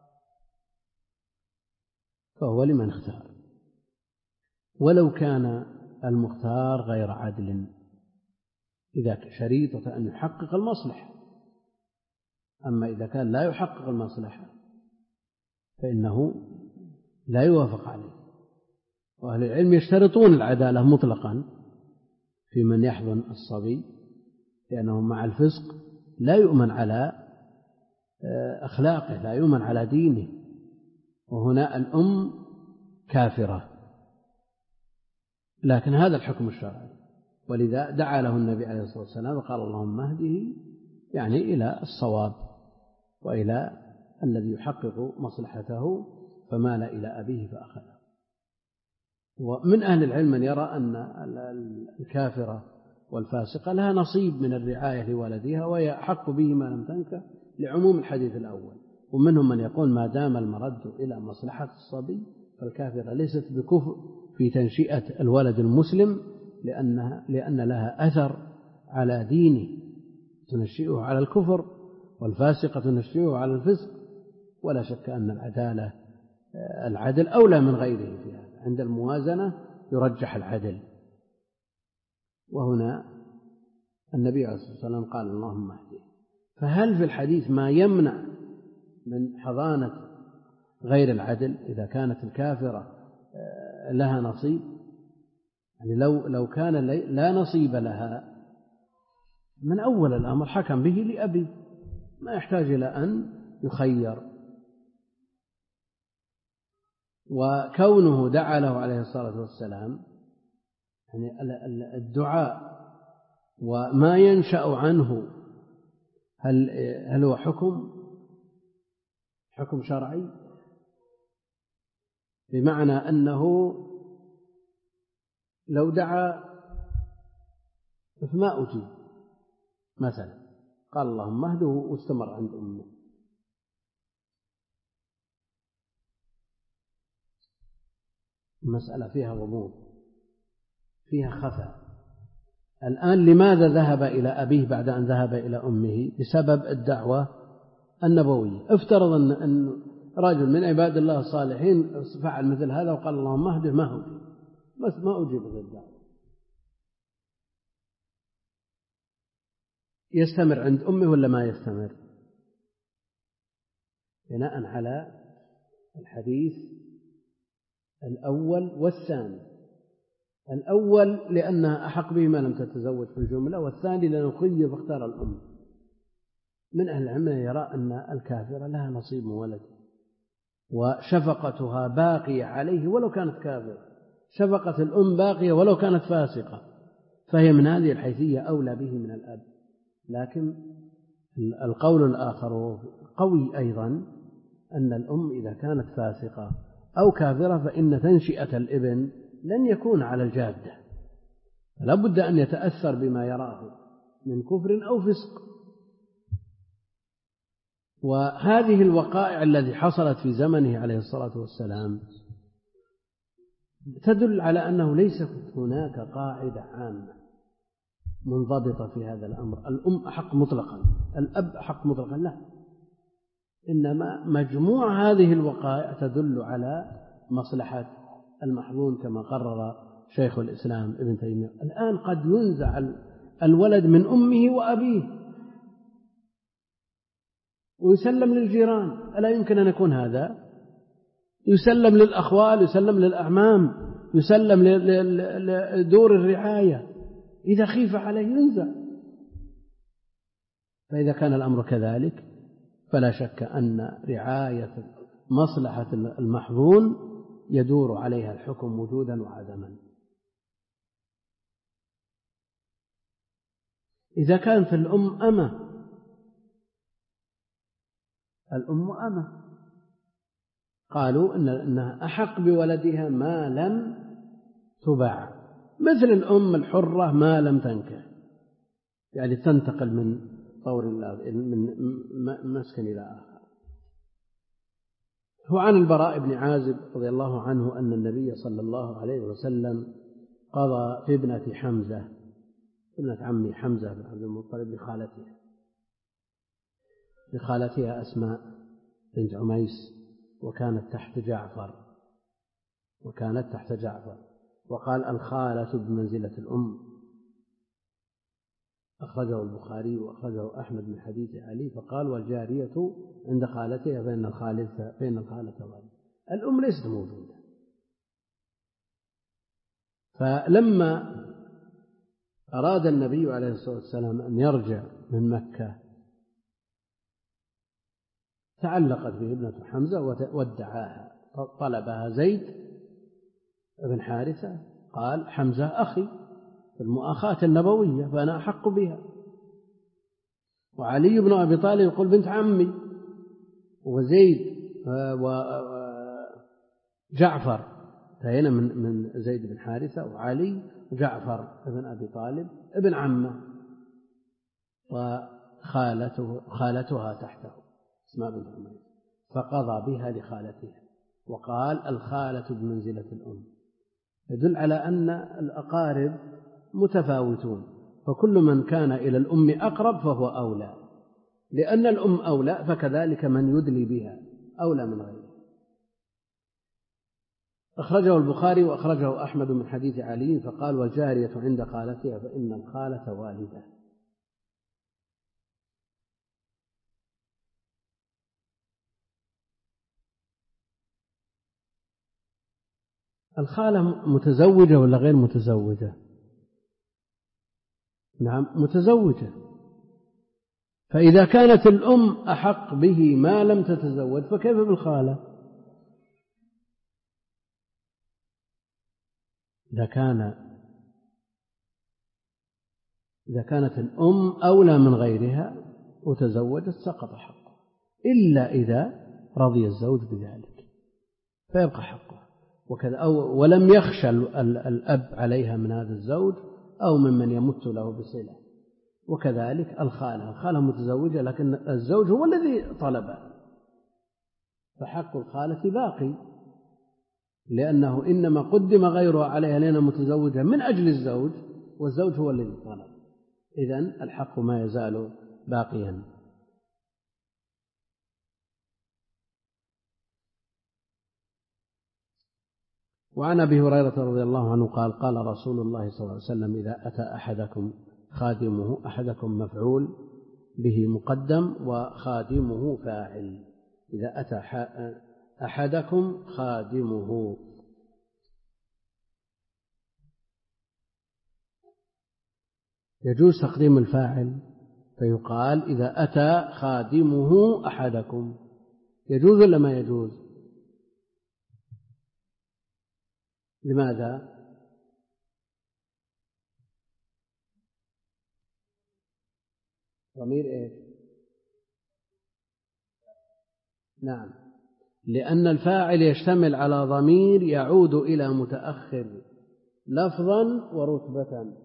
فهو لمن اختار، ولو كان المختار غير عدل، إذا شريطة أن يحقق المصلحة. أما إذا كان لا يحقق المصلحة فإنه لا يوافق عليه. وأهل العلم يشترطون العدالة مطلقا في من يحضن الصبي، لأنه مع الفسق لا يؤمن على أخلاقه، لا يؤمن على دينه، وهنا الأم كافرة. لكن هذا الحكم الشرعي، ولذا دعا له النبي عليه الصلاة والسلام وقال اللهم اهده، يعني إلى الصواب وإلى الذي يحقق مصلحته، فمال إلى أبيه فأخذه. ومن أهل العلم من يرى أن الكافرة والفاسقة لها نصيب من الرعاية لولدها ويحق به ما لم تنكح لعموم الحديث الأول. ومنهم من يقول ما دام المرد إلى مصلحة الصبي فالكافرة ليست بكفر في تنشئة الولد المسلم، لأنها لأن لها أثر على دينه تنشئه على الكفر، والفاسقة تنشئه على الفسق. ولا شك أن العدالة العدل أولى من غيره في هذا، عند الموازنة يرجح العدل. وهنا النبي عليه الصلاة والسلام قال اللهم اهده. فهل في الحديث ما يمنع من حضانة غير العدل إذا كانت الكافرة لها نصيب؟ يعني لو لو كان لا نصيب لها من أول الأمر حكم به لأبي، ما يحتاج إلى أن يخير. وكونه دعا له عليه الصلاة والسلام، يعني الدعاء وما ينشأ عنه هل هل هو حكم حكم شرعي، بمعنى أنه لو دعا فما أجيب مثلا قال اللهم اهده واستمر عند أمه، المسألة فيها غموض، فيها خفاء. الآن لماذا ذهب إلى أبيه بعد أن ذهب إلى أمه؟ بسبب الدعوة النبوية. افترض أن رجل من عباد الله الصالحين فعل مثل هذا وقال اللهم اهده، ما هو بس ما أجيب الدعوة، يستمر عند أمه ولا ما يستمر؟ بناء على الحديث الأول والثاني. الأول لأنها أحق به ما لم تتزوج في الجملة، والثاني لأنه خير فاختار الأم. من أهل العلم يرى أن الكافرة لها نصيب من ولده، وشفقتها باقية عليه ولو كانت كافرة، شفقة الأم باقية ولو كانت فاسقة، فهي من هذه الحيثية أولى به من الأب. لكن القول الآخر قوي أيضا، أن الأم إذا كانت فاسقة أو كافرة فإن تنشئة الابن لن يكون على الجادة، فلا بد أن يتأثر بما يراه من كفر أو فسق. وهذه الوقائع التي حصلت في زمنه عليه الصلاة والسلام تدل على أنه ليس هناك قاعدة عامة منضبطة في هذا الأمر، الأم أحق مطلقا، الأب أحق مطلقا، لا، إنما مجموع هذه الوقائع تدل على مصلحة المحظون كما قرر شيخ الإسلام ابن تيمية. الآن قد ينزع الولد من أمه وأبيه ويسلم للجيران، ألا يمكن أن يكون هذا؟ يسلم للأخوال، يسلم للأعمام، يسلم لدور الرعاية، إذا خيف عليه ينزع. فإذا كان الأمر كذلك فلا شك أن رعاية مصلحة المحظون يدور عليها الحكم وجودا وعدما. إذا كانت الأم أمة، الأم أمة قالوا إنها أحق بولدها ما لم تباع، مثل الأم الحرة ما لم تنكح، يعني تنتقل من طور من مسكن إلى آخر. وعن البراء بن عازب رضي الله عنه أن النبي صلى الله عليه وسلم قضى في ابنة حمزة، ابنة عمي حمزة بن عبد المطلب لخالتها لخالتها أسماء بنت عميس، وكانت تحت جعفر وكانت تحت جعفر وقال الخالة بمنزلة الأم. أخرجه البخاري وأخرجه أحمد من حديث علي، فقال والجارية عند خالتها بين الخالة بين الخالة والد. الأم ليست موجودة. فلما أراد النبي عليه الصلاة والسلام أن يرجع من مكة تعلقت به ابنة حمزة وادعاها، طلبها زيد بن حارثة، قال حمزة أخي في المؤاخاة النبوية فأنا أحق بها، وعلي بن أبي طالب يقول بنت عمي، وزيد وجعفر فهنا من من زيد بن حارثة، وعلي وجعفر بن أبي طالب ابن عمه، وخالته خالتها تحته اسماء بنت عميس، فقضى بها لخالتها وقال الخالة بمنزلة الأم، يدل على أن الأقارب متفاوتون، فكل من كان إلى الأم أقرب فهو أولى، لأن الأم أولى فكذلك من يدلي بها أولى من غيره. أخرجه البخاري وأخرجه أحمد من حديث علي، فقال والجارية عند خالتها فإن الخالة والدة. الخالة متزوجة ولا غير متزوجة؟ نعم متزوجة. فإذا كانت الأم أحق به ما لم تتزوج فكيف بالخالة؟ إذا كان إذا كانت الأم أولى من غيرها وتزوجت سقط حقه، إلا إذا رضي الزوج بذلك فيبقى حقه، وكذا أو ولم يخشى الأب عليها من هذا الزوج أو ممن يمت له بصلة. وكذلك الخالة، الخالة متزوجة لكن الزوج هو الذي طلبه، فحق الخالة باقي، لأنه إنما قدم غيرها عليها لأنها متزوجة من أجل الزوج، والزوج هو الذي طلب، إذن الحق ما يزال باقيا. وعن أبي هريرة رضي الله عنه قال قال رسول الله صلى الله عليه وسلم إذا أتى أحدكم خادمه، أحدكم مفعول به مقدم وخادمه فاعل، إذا أتى أحدكم خادمه. يجوز تقديم الفاعل فيقال إذا أتى خادمه أحدكم، يجوز ولا ما يجوز؟ لماذا؟ ضمير إيش؟ نعم، لأن الفاعل يشتمل على ضمير يعود إلى متأخر لفظا ورتبة.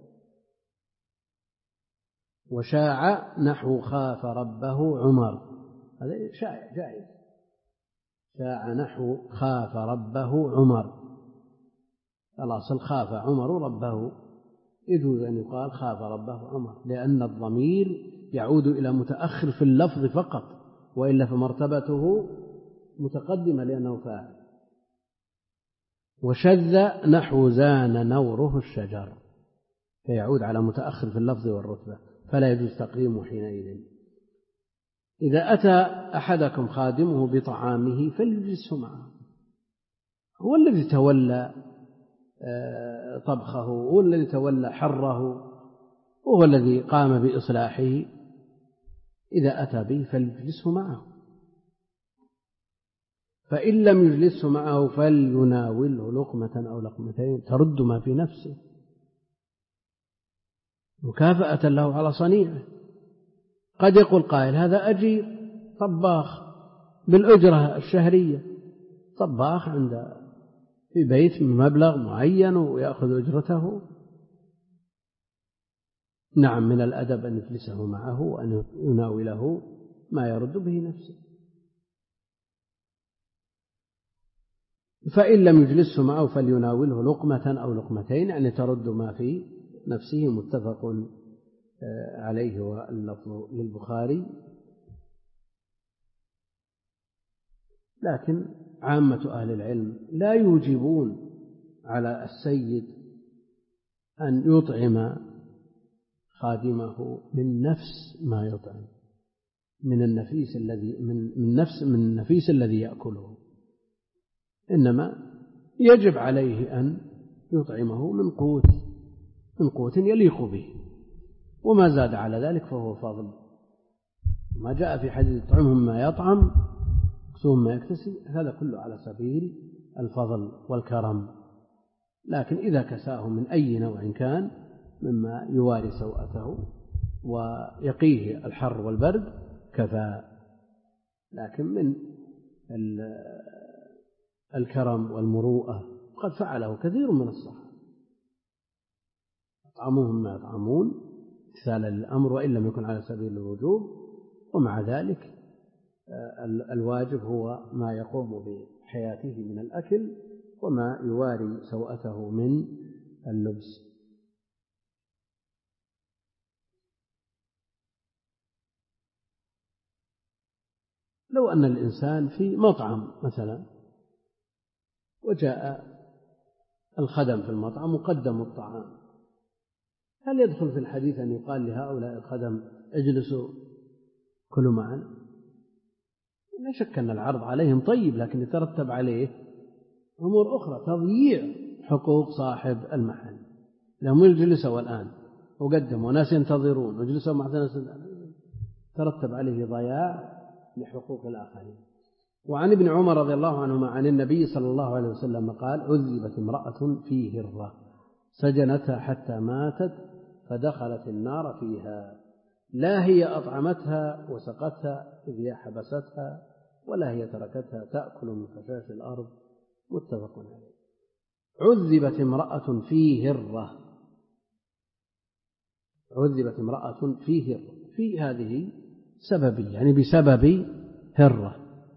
وشاع نحو خاف ربه عمر، هذا شائع جائز. شاع نحو خاف ربه عمر، الأصل خاف عمر ربه، يجوز أن يقال خاف ربه عمر، لأن الضمير يعود إلى متأخر في اللفظ فقط، وإلا فمرتبته متقدمة لأنه فاعل. وشذ نحو زان نوره الشجر، فيعود على متأخر في اللفظ والرتبة، فلا يجوز تقديمه حينئذ. إذا أتى أحدكم خادمه بطعامه فليجلسه معه، هو الذي تولى طبخه، هو الذي تولى حره، وهو الذي قام بإصلاحه. إذا أتى به فليجلسه معه، فإن لم يجلسه معه فليناوله لقمة أو لقمتين ترد ما في نفسه مكافأة له على صنيعه. قد يقول قائل هذا أجير طباخ بالأجرة الشهرية، طباخ عند في بيت من مبلغ معين ويأخذ أجرته. نعم، من الأدب أن يجلسه معه وأن يناوله ما يرد به نفسه. فإن لم يجلسه معه فليناوله لقمة أو لقمتين، يعني ترد ما في نفسه. متفق عليه واللفظ للبخاري. لكن عامة أهل العلم لا يوجبون على السيد أن يطعم خادمه من نفس ما يطعم، من النفيس الذي من نفس من النفيس الذي يأكله، إنما يجب عليه أن يطعمه من قوت من قوت يليق به، وما زاد على ذلك فهو فضل. ما جاء في حديث يطعمهم ما يطعم يكسوهم ما يكتسب، هذا كله على سبيل الفضل والكرم. لكن إذا كساه من أي نوع كان مما يواري سوءته ويقيه الحر والبرد كفى. لكن من الكرم والمروءة قد فعله كثير من الصحابة، أطعموهم ما يطعمون امتثالا للأمر وإن لم يكن على سبيل الوجوب، ومع ذلك الواجب هو ما يقوم بحياته من الأكل وما يواري سوءته من اللبس. لو أن الإنسان في مطعم مثلا وجاء الخدم في المطعم وقدموا الطعام، هل يدخل في الحديث أن يقال لهؤلاء الخدم اجلسوا كلوا معنا؟ لا شك أن العرض عليهم طيب، لكن يترتب عليه أمور أخرى، تضييع حقوق صاحب المحل. لهم يجلسوا الآن وقدموا ناس ينتظرون وجلسوا مع ناس، ترتب عليه ضياع لحقوق الآخرين. وعن ابن عمر رضي الله عنهما عن النبي صلى الله عليه وسلم قال: عذبت امرأة في هرة سجنتها حتى ماتت فدخلت النار فيها، لا هي أطعمتها وسقتها إذ هي حبستها، ولا هي تركتها تأكل من خشاش الأرض. متفق عليه. عذبت امرأة في هرة، عذبت امرأة في هرة، في هذه سببية يعني بسبب هرة،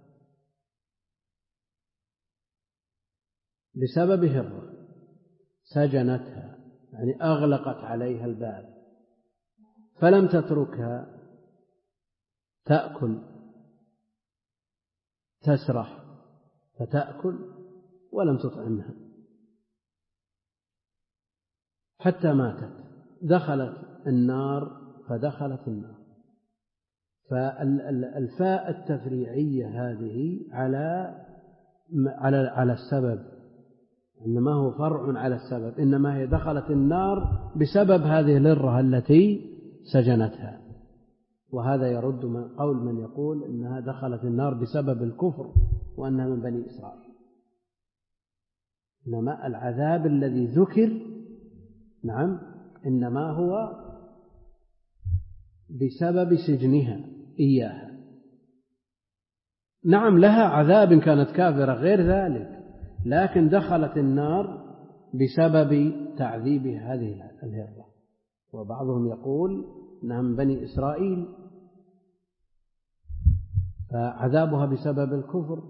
بسبب هرة سجنتها يعني أغلقت عليها الباب فلم تتركها تأكل تسرح فتأكل ولم تطعمها حتى ماتت، دخلت النار فدخلت النار. فالفاء التفريعية هذه على على على السبب، إنما هو فرع على السبب، إنما هي دخلت النار بسبب هذه الهرة التي سجنتها. وهذا يرد من قول من يقول إنها دخلت النار بسبب الكفر وأنها من بني إسرائيل. إنما العذاب الذي ذكر نعم إنما هو بسبب سجنها إياها. نعم لها عذاب كانت كافرة غير ذلك، لكن دخلت النار بسبب تعذيب هذه الهرة. وبعضهم يقول إنها من بني إسرائيل فعذابها بسبب الكفر.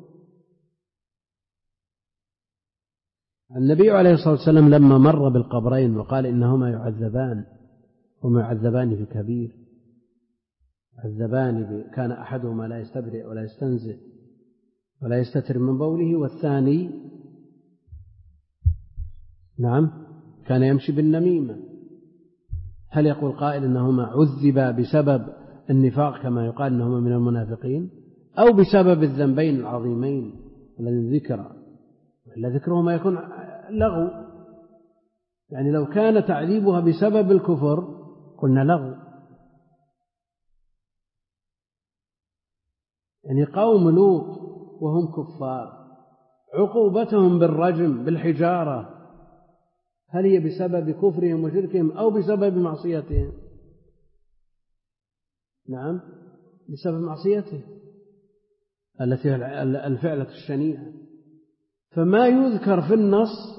النبي عليه الصلاة والسلام لما مر بالقبرين وقال إنهما يعذبان، هما يعذبان في كبير، عذبان كان أحدهما لا يستبرئ ولا يستنزه ولا يستتر من بوله، والثاني نعم كان يمشي بالنميمة. هل يقول قائل إنهما عذبا بسبب النفاق كما يقال إنهما من المنافقين، أو بسبب الذنبين العظيمين الذي ذكر؟ إلا ذكرهما يكون لغو، يعني لو كان تعذيبها بسبب الكفر قلنا لغو. يعني قوم لوط وهم كفار عقوبتهم بالرجم بالحجارة هل هي بسبب كفرهم وشركهم أو بسبب معصيتهم؟ نعم بسبب معصيته التي الفعلة الشنيعة. فما يذكر في النص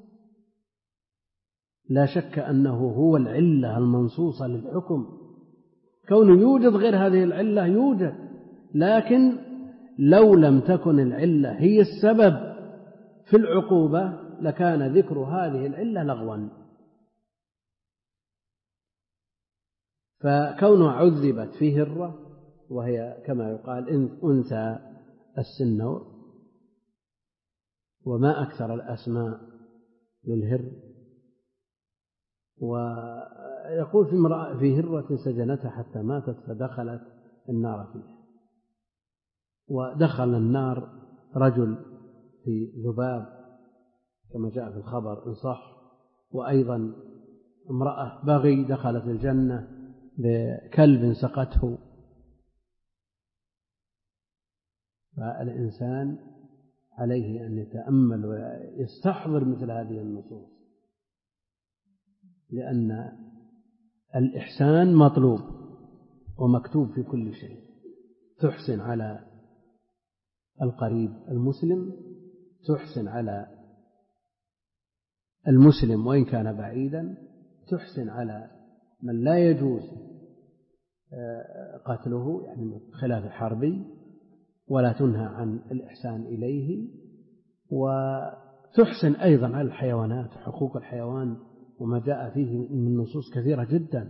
لا شك أنه هو العلة المنصوصة للحكم. كونه يوجد غير هذه العلة يوجد، لكن لو لم تكن العلة هي السبب في العقوبة لكان ذكر هذه العلة لغوا. فكونها عذبت في هرة وهي كما يقال أنثى السنور، وما أكثر الأسماء للهر. ويقول في امرأة في هرة سجنتها حتى ماتت فدخلت النار فيها. ودخل النار رجل في ذباب كما جاء في الخبر إن صح، وأيضا امرأة بغي دخلت الجنة بكلب سقته. فالإنسان عليه أن يتأمل ويستحضر مثل هذه النصوص، لأن الإحسان مطلوب ومكتوب في كل شيء. تحسن على القريب المسلم، تحسن على المسلم وإن كان بعيدا، تحسن على من لا يجوز قتله يعني خلاف الحربي، ولا تنهى عن الإحسان إليه. وتحسن أيضا على الحيوانات، حقوق الحيوان وما جاء فيه من نصوص كثيرة جدا.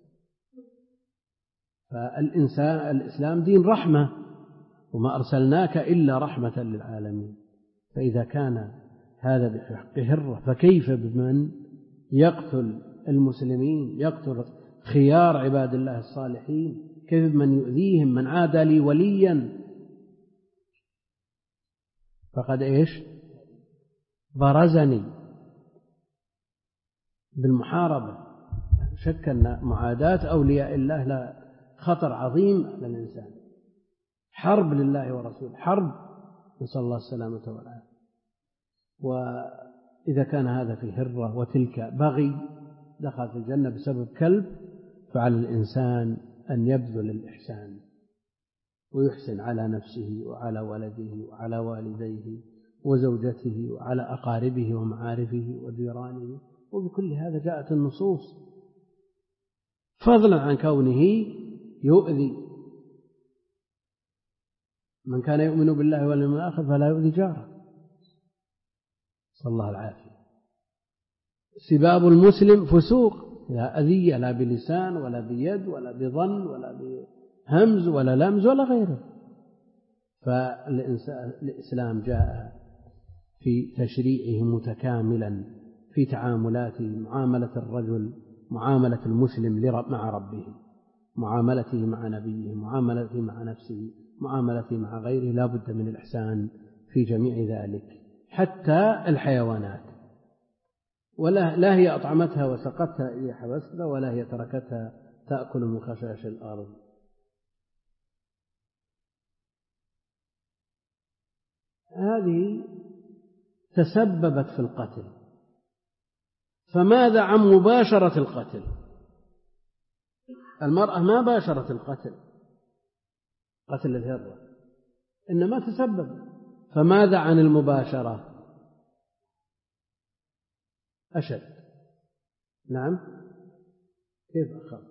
فالإنسان الإسلام دين رحمة، وما أرسلناك إلا رحمة للعالمين. فإذا كان هذا بحق هرة فكيف بمن يقتل المسلمين، يقتل خيار عباد الله الصالحين؟ كيف بمن يؤذيهم؟ من عادى لي وليا فقد إيش برزني بالمحاربة. شك أن معاداة أولياء الله لا خطر عظيم على الإنسان، حرب لله ورسوله، حرب، نسأل الله السلامة والعافية. وإذا كان هذا في هرة وتلك بغي دخلت الجنة بسبب كلب، فعلى الإنسان أن يبذل الإحسان ويحسن على نفسه وعلى ولده وعلى والديه وزوجته وعلى أقاربه ومعارفه وجيرانه. وبكل هذا جاءت النصوص، فضلا عن كونه يؤذي. من كان يؤمن بالله واليوم الآخر فلا يؤذي جاره، صلى الله العافية. سباب المسلم فسوق، لا أذية لا بلسان ولا بيد ولا بظن ولا بهمز ولا لمز ولا غيره. فالإسلام جاء في تشريعه متكاملا في تعاملاته، معاملة الرجل معاملة المسلم مع ربه، معاملته مع نبيه، معاملته مع نفسه، معاملته مع غيره، لا بد من الإحسان في جميع ذلك، حتى الحيوانات، ولا لا هي أطعمتها وسقتها إلى حبستها، ولا هي تركتها تأكل من خشاش الأرض. هذه تسببت في القتل، فماذا عن مباشرة القتل؟ المرأة ما باشرت القتل، قتل الهرة، إنما تسبب. فماذا عن المباشرة؟ أشد. نعم، كيف أخف؟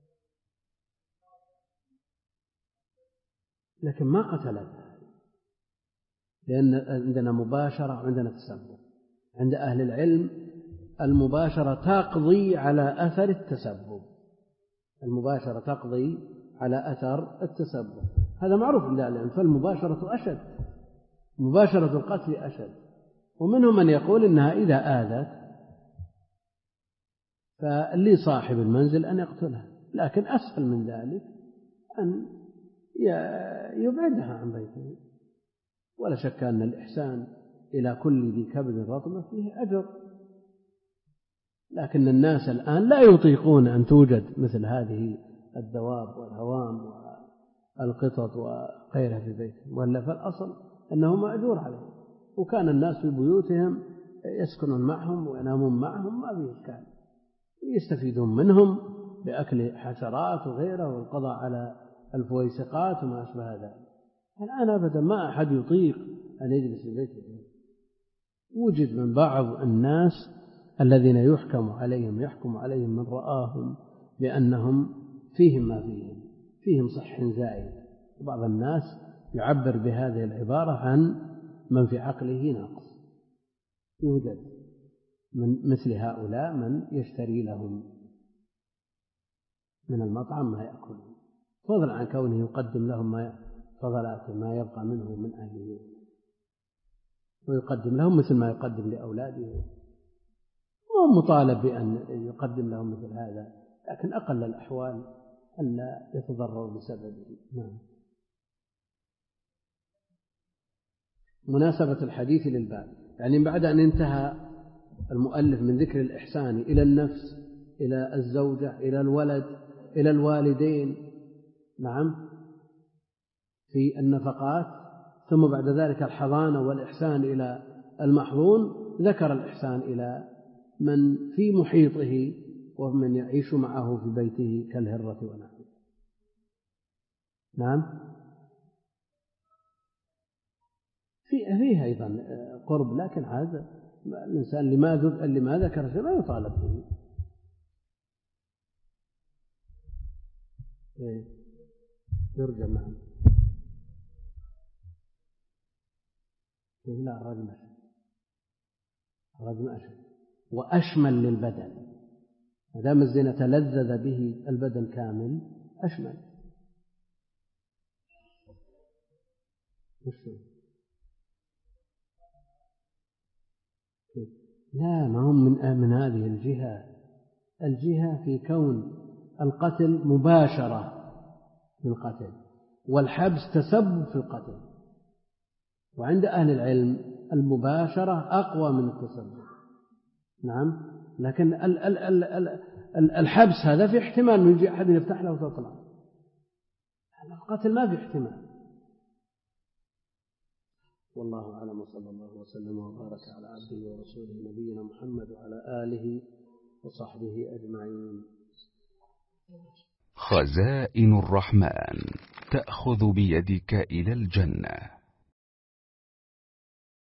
لكن ما قتلتها، لأن عندنا مباشرة وعندنا تسبب. عند أهل العلم المباشرة تقضي على أثر التسبب، المباشرة تقضي على أثر التسبب، هذا معروف عند أهل العلم. فالمباشرة أشد، مباشرة القتل أشد. ومنهم من يقول إنها إذا آذت فلي صاحب المنزل أن يقتلها، لكن أسهل من ذلك أن يبعدها عن بيته. ولا شك أن الإحسان إلى كل ذي كبد رطبة فيه أجر، لكن الناس الآن لا يطيقون أن توجد مثل هذه الدواب والهوام والقطط وغيرها في بيتهم، ولا فالأصل أنه مأجور عليه. وكان الناس في بيوتهم يسكنون معهم وينامون معهم، ما فيه إشكال، يستفيدون منهم بأكل حشرات وغيره والقضاء على الفويسقات وما أشبه ذلك. الآن أبدا ما أحد يطيق أن يجلس في بيته. وجد من بعض الناس الذين يحكم عليهم يحكم عليهم من رآهم بأنهم فيهم ما فيهم، فيهم صح زائد. وبعض الناس يعبر بهذه العبارة عن من في عقله ناقص. يوجد من مثل هؤلاء من يشتري لهم من المطعم ما يأكلون، فضلا عن كونه يقدم لهم ما فضلات ما يبقى منه من أهله، ويقدم لهم مثل ما يقدم لأولاده. هو مطالب بأن يقدم لهم مثل هذا، لكن أقل الأحوال أن لا يتضرر بسببه. نعم. مناسبة الحديث للباب، يعني بعد أن انتهى المؤلف من ذكر الإحسان إلى النفس، إلى الزوجة، إلى الولد، إلى الوالدين، نعم، في النفقات، ثم بعد ذلك الحضانة والإحسان إلى المحظون، ذكر الإحسان إلى من في محيطه ومن يعيش معه في بيته كالهرة ونحوه. نعم، فيه أيضا قرب، لكن هذا الإنسان اللي ما ذكر شيء لا يطالب به. يرجى معه. لا، الرجم أشد، الرجم أشد وأشمل للبدن، ما دام الزنا تلذذ به البدن كامل أشمل. لا، ما هم من من هذه الجهة، الجهة في كون القتل مباشرة في القتل، والحبس تسبب في القتل. وعند أهل العلم المباشرة أقوى من التسبب. نعم، لكن ال ال ال ال الحبس هذا في احتمال من يجي أحد يفتح له وتطلع، القتل ما في احتمال. والله أعلم، وصلى الله وسلم وبارك على عبده ورسوله نبينا محمد وعلى آله وصحبه أجمعين. خزائن الرحمن تأخذ بيدك إلى الجنة.